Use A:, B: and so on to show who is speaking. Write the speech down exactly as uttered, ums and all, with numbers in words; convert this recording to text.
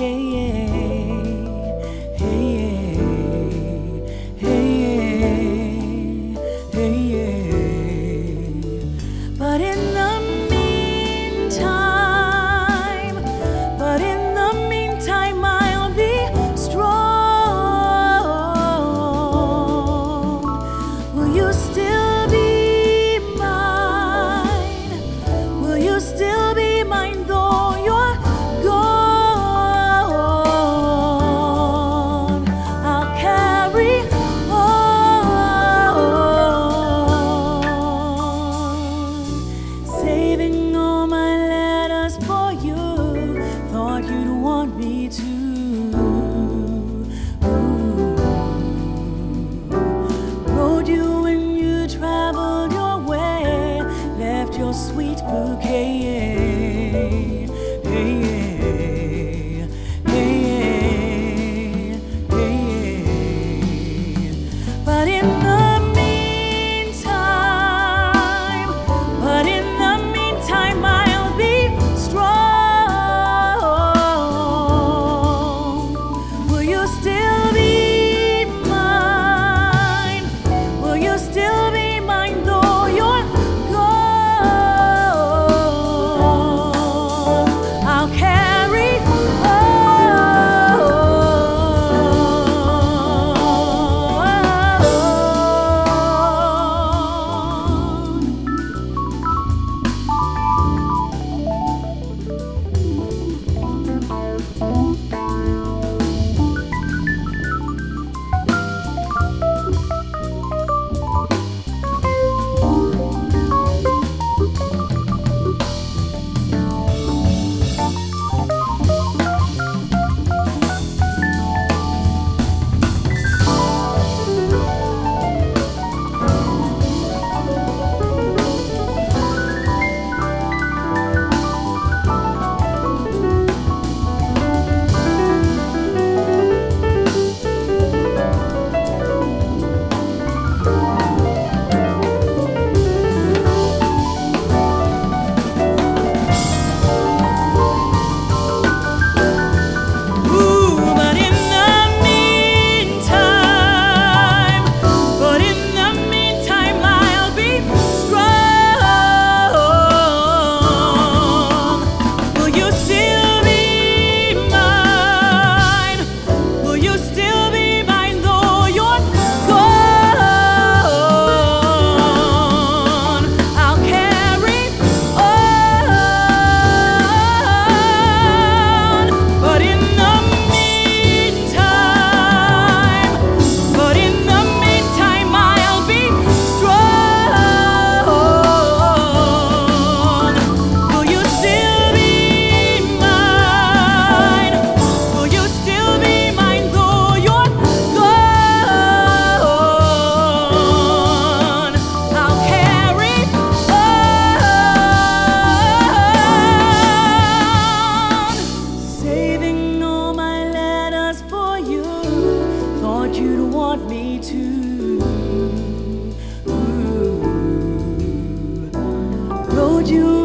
A: yeah, yeah. Hey, yeah. Hey, yeah. Hey, yeah. But in the meantime, but in the meantime, I'll be strong. Will you still be mine? Will you still be mine though you're gone? I'll carry on, saving all my letters for you. Thought you'd want me to. Rode you when you traveled your way, left your sweet bouquet. Hey, yeah. Hey, yeah. Hey, yeah. But in the meantime, but in the meantime, I'll be strong. Will you still be mine? Will you still be mine though you're gone? I'll carry you'd want me to. Ooh. Rode you